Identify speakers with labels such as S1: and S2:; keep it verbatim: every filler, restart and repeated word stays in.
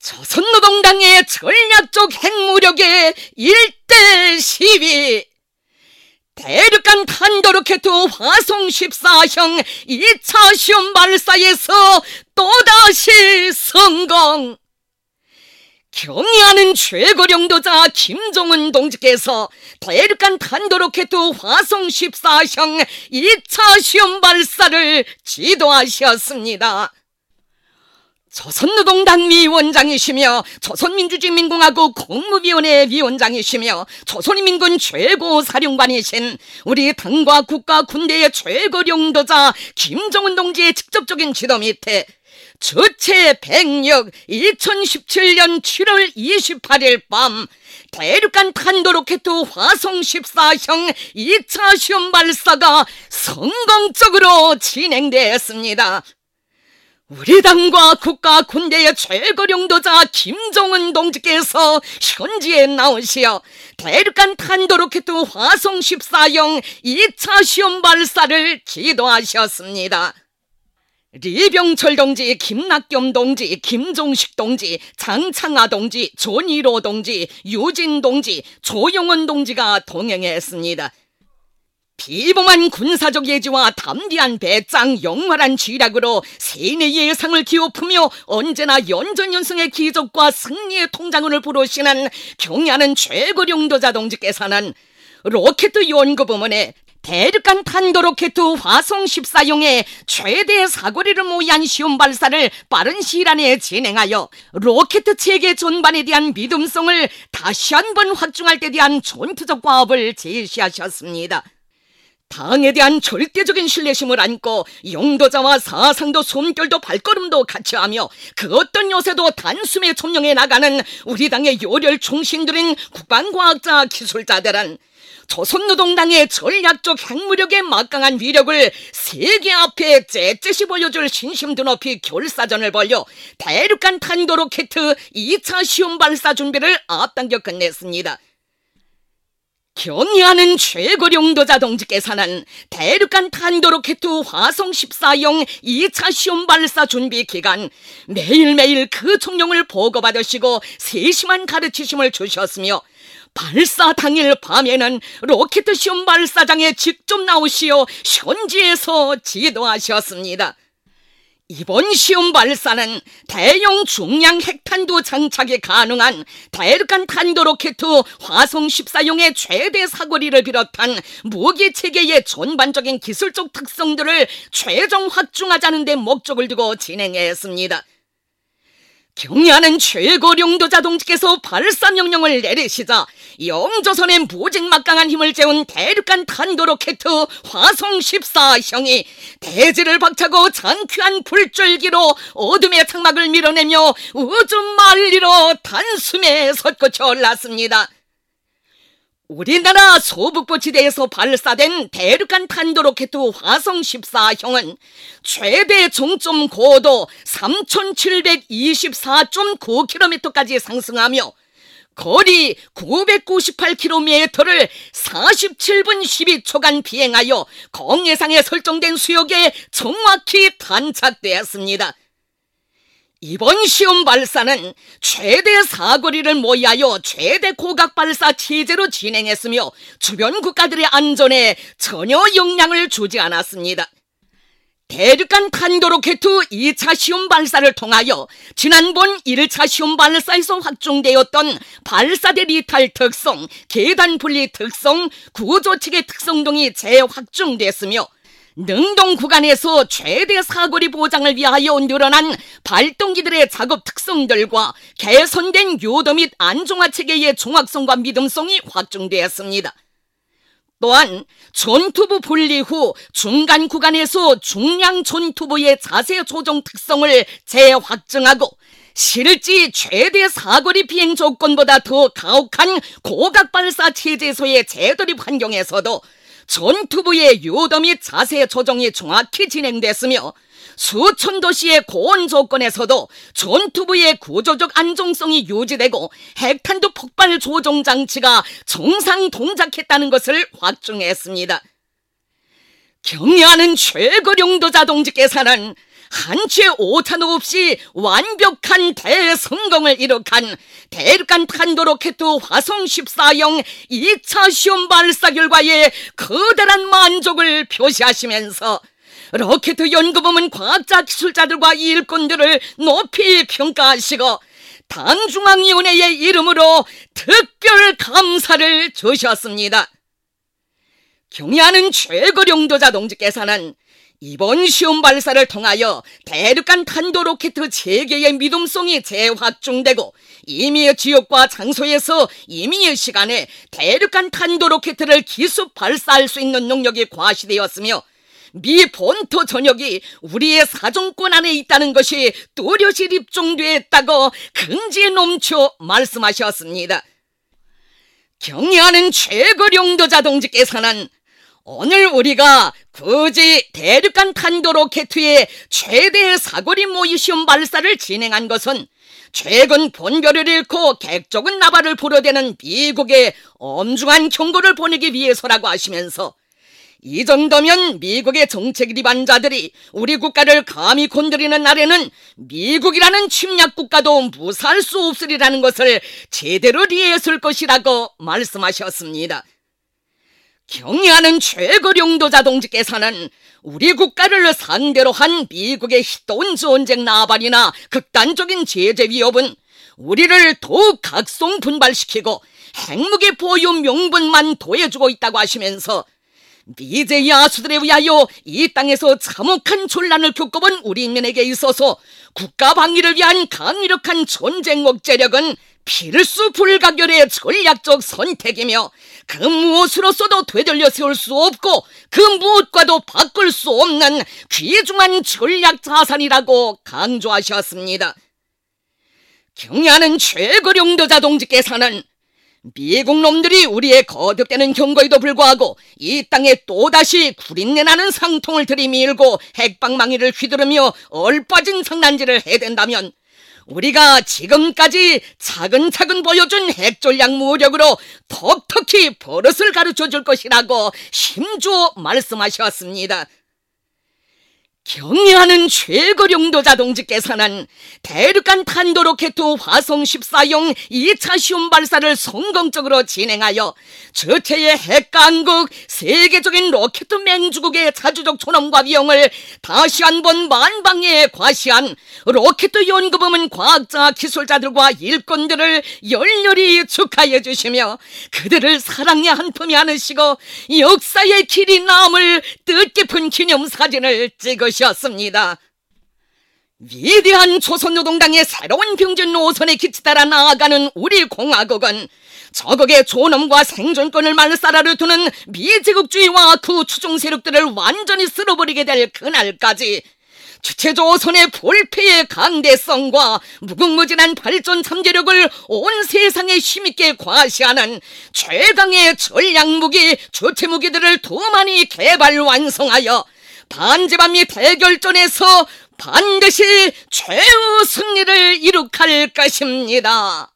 S1: 조선노동당의 전략적 핵무력의 일대 시위, 대륙간 탄도로켓 화성 십사형 이 차 시험 발사에서 또다시 성공. 경의하는 최고령도자 김정은 동지께서 대륙간 탄도로켓 화성 십사형 이 차 시험 발사를 지도하셨습니다. 조선노동당 위원장이시며 조선민주주의민공화국 국무위원회 위원장이시며 조선인민군 최고사령관이신 우리 당과 국가 군대의 최고령도자 김정은 동지의 직접적인 지도 밑에 주체 백육 이천십칠년 칠월 이십팔일 밤 대륙간 탄도로켓 화성 십사형 이 차 시험 발사가 성공적으로 진행되었습니다. 우리 당과 국가 군대의 최고령도자 김정은 동지께서 현지에 나오시어 대륙간 탄도로켓 화성 십사형 이 차 시험 발사를 지도하셨습니다. 리병철 동지, 김낙겸 동지, 김종식 동지, 장창하 동지, 존일호 동지, 유진 동지, 조용원 동지가 동행했습니다. 비범한 군사적 예지와 담대한 배짱, 영활한 쥐략으로 세뇌의 예상을 기업하며 언제나 연전연승의 기적과 승리의 통장운을 부르시는 경의하는 최고령도자 동지께서는 로켓 연구부문에 대륙간 탄도로켓 화성 십사형의 최대 사거리를 모의한 시험 발사를 빠른 시일 안에 진행하여 로켓 체계 전반에 대한 믿음성을 다시 한번 확증할 때 대한 전투적 과업을 제시하셨습니다. 당에 대한 절대적인 신뢰심을 안고 용도자와 사상도 숨결도 발걸음도 같이 하며 그 어떤 요새도 단숨에 점령해 나가는 우리 당의 요렬 충신들인 국방과학자 기술자들은 조선노동당의 전략적 핵무력의 막강한 위력을 세계 앞에 째째시 보여줄 신심 드높이 결사전을 벌여 대륙간 탄도로켓 이 차 시험 발사 준비를 앞당겨 끝냈습니다. 경의하는 최고령도자 동지께서는 대륙간 탄도로켓 화성 십사형 이 차 시험 발사 준비 기간 매일매일 그 총령을 보고받으시고 세심한 가르치심을 주셨으며 발사 당일 밤에는 로켓 시험 발사장에 직접 나오시어 현지에서 지도하셨습니다. 이번 시험 발사는 대형 중량 핵탄두 장착이 가능한 대륙간 탄도로켓 화성 십사형의 최대 사거리를 비롯한 무기체계의 전반적인 기술적 특성들을 최종 확충하자는 데 목적을 두고 진행했습니다. 경의하는 최고령도자 동지께서 발사 명령을 내리시자 영조선의 무직막강한 힘을 재운 대륙간 탄도로켓 화성 십사형이 대지를 박차고 장쾌한 불줄기로 어둠의 장막을 밀어내며 우주 만리로 단숨에 솟구쳐 올랐습니다. 우리나라 소북부 지대에서 발사된 대륙간 탄도로켓 화성 십사형은 최대 종점 고도 삼천칠백이십사 점 구 킬로미터까지 상승하며 거리 구백구십팔 킬로미터를 사십칠 분 십이 초간 비행하여 공해상에 설정된 수역에 정확히 탄착되었습니다. 이번 시험 발사는 최대 사거리를 모의하여 최대 고각 발사 체제로 진행했으며 주변 국가들의 안전에 전혀 영향을 주지 않았습니다. 대륙간 탄도로켓 이 차 시험 발사를 통하여 지난번 일 차 시험 발사에서 확정되었던 발사대 리탈 특성, 계단 분리 특성, 구조체계 특성 등이 재확정됐으며 능동 구간에서 최대 사거리 보장을 위하여 늘어난 발동기들의 작업 특성들과 개선된 요도 및 안정화 체계의 정확성과 믿음성이 확정되었습니다. 또한 전투부 분리 후 중간 구간에서 중량 전투부의 자세 조정 특성을 재확정하고 실제 최대 사거리 비행 조건보다 더 가혹한 고각 발사 체제에서의 재돌입 환경에서도 전투부의 요도 및 자세 조정이 정확히 진행됐으며 수천 도시의 고온 조건에서도 전투부의 구조적 안정성이 유지되고 핵탄두 폭발 조종 장치가 정상 동작했다는 것을 확증했습니다. 경의하는 최고령도자 동지께서는 한치의 오차도 없이 완벽한 대성공을 이룩한 대륙간 탄도로켓 화성 십사형 이 차 시험 발사 결과에 커다란 만족을 표시하시면서 로켓 연구부문 과학자 기술자들과 일꾼들을 높이 평가하시고 당중앙위원회의 이름으로 특별 감사를 주셨습니다. 경의하는 최고령도자 동지께서는 이번 시험 발사를 통하여 대륙간 탄도 로켓 재개의 믿음성이 재확증되고 임의의 지역과 장소에서 임의의 시간에 대륙간 탄도 로켓을 기습 발사할 수 있는 능력이 과시되었으며 미 본토 전역이 우리의 사정권 안에 있다는 것이 뚜렷이 입증되었다고 긍지에 넘쳐 말씀하셨습니다. 경의하는 최고령도자 동지께서는 오늘 우리가 굳이 대륙간 탄도 로켓의 최대 사거리 모의 시험 발사를 진행한 것은 최근 본별을 잃고 객적은 나발을 불어대는 미국에 엄중한 경고를 보내기 위해서라고 하시면서 이 정도면 미국의 정책 위반자들이 우리 국가를 감히 건드리는 날에는 미국이라는 침략 국가도 무사할 수 없으리라는 것을 제대로 이해했을 것이라고 말씀하셨습니다. 경의하는 최고령도자 동지께서는 우리 국가를 상대로 한 미국의 희도운 전쟁 나발이나 극단적인 제재 위협은 우리를 더욱 각성분발시키고 핵무기 보유 명분만 더해주고 있다고 하시면서 미제 야수들에 의하여 이 땅에서 참혹한 혼란을 겪어본 우리 인민에게 있어서 국가 방위를 위한 강력한 전쟁 억제력은 필수 불가결의 전략적 선택이며 그 무엇으로서도 되돌려 세울 수 없고 그 무엇과도 바꿀 수 없는 귀중한 전략 자산이라고 강조하셨습니다. 경의하는 최고령도자 동지께서는 미국 놈들이 우리의 거듭되는 경고에도 불구하고 이 땅에 또다시 구린내나는 상통을 들이밀고 핵방망이를 휘두르며 얼빠진 장난질을 해댄다면 우리가 지금까지 차근차근 보여준 핵전략 무력으로 톡톡히 버릇을 가르쳐줄 것이라고 심주어 말씀하셨습니다. 경의하는 최고령도자 동지께서는 대륙간 탄도 로켓 화성 십사형 이 차 시험 발사를 성공적으로 진행하여 저체의 핵강국 세계적인 로켓 맹주국의 자주적 존엄과 위용을 다시 한번 만방에 과시한 로켓 연구부문 과학자 기술자들과 일꾼들을 열렬히 축하해 주시며 그들을 사랑의 한 품에 안으시고 역사의 길이 남을 뜻깊은 기념사진을 찍으셨습니다. 위대한 조선노동당의 새로운 병진 노선에 기치 따라 나아가는 우리 공화국은 저국의 존엄과 생존권을 말살하려 두는 미제국주의와 그 추종 세력들을 완전히 쓸어버리게 될 그날까지 주체조선의 불패의 강대성과 무궁무진한 발전 잠재력을 온 세상에 힘있게 과시하는 최강의 전략무기, 주체무기들을 더 많이 개발 완성하여 반제반미 대결전에서 반드시 최후 승리를 이룩할 것입니다.